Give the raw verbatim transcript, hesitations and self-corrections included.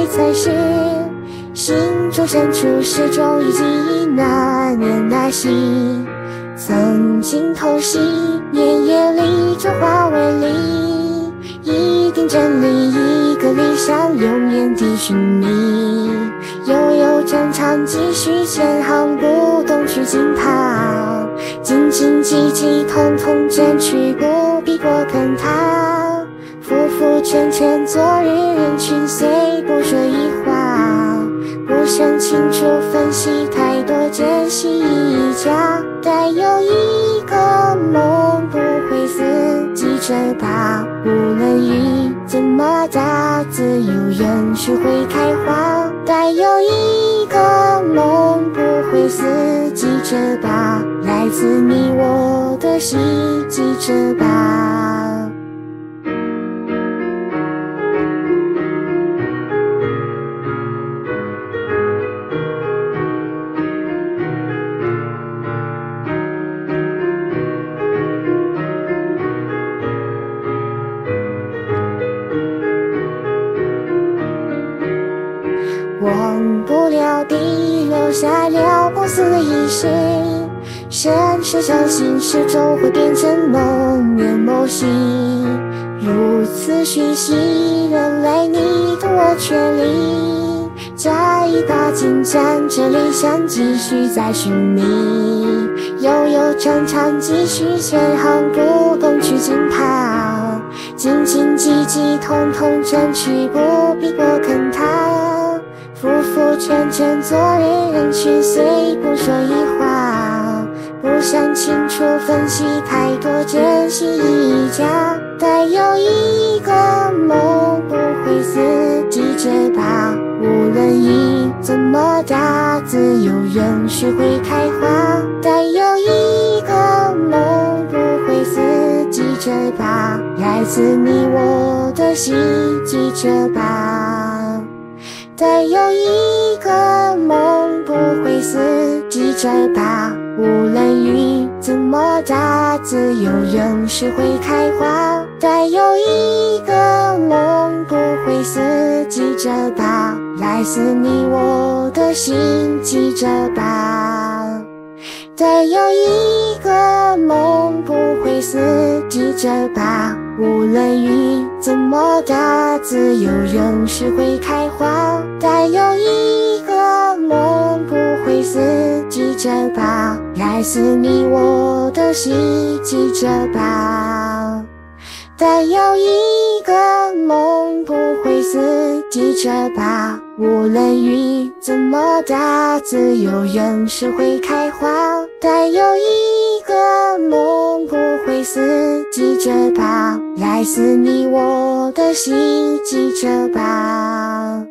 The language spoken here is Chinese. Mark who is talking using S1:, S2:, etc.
S1: 才是心中深处始终已记忆那年那夕，曾经偷袭年夜里这化为零，一定真理一个理想流年地寻觅，悠悠战场继续前行，不动去惊怕，斤斤计计统统争取，不必过坑他，浮浮沉沉昨日人群虽不说一话，不想清楚分析太多，珍惜一家，带有一个梦不会死，记着吧，无论雨怎么大，自由仍是会开花，带有一个梦不会死，记着吧，来自你我的心，记着吧。忘不了地，留下了不死的仪式，深深相信始终会变成梦魇梦醒，如此讯息，人类你同我全力，加一把劲站着理想，继续在寻觅，悠悠战场继续前行，不动去惊怕，斤斤计计统统争取，不必过坑他，浮浮沉沉昨日人群虽不说一话，不想清楚分析太多，珍惜一家，带有一个梦不会死，记着吧，无论雨怎么大，自由仍是会开花，带有一个梦不会死，记着吧，来自你我的心，记着吧，带有一个梦不会死，记着吧，无论雨怎么大，自由仍是会开花，带有一个梦不会死，记着吧，来自你我的心，记着吧，带有一个梦不会死，记着吧，无论雨怎么大，自由仍是会开花，带有一个梦不会死，记着吧，来自你我的心，记着吧，带有一个梦不会死，记着吧，无论雨怎么大，自由仍是会开花，带有一个梦不会死，记着吧，来自你我的心，记着吧。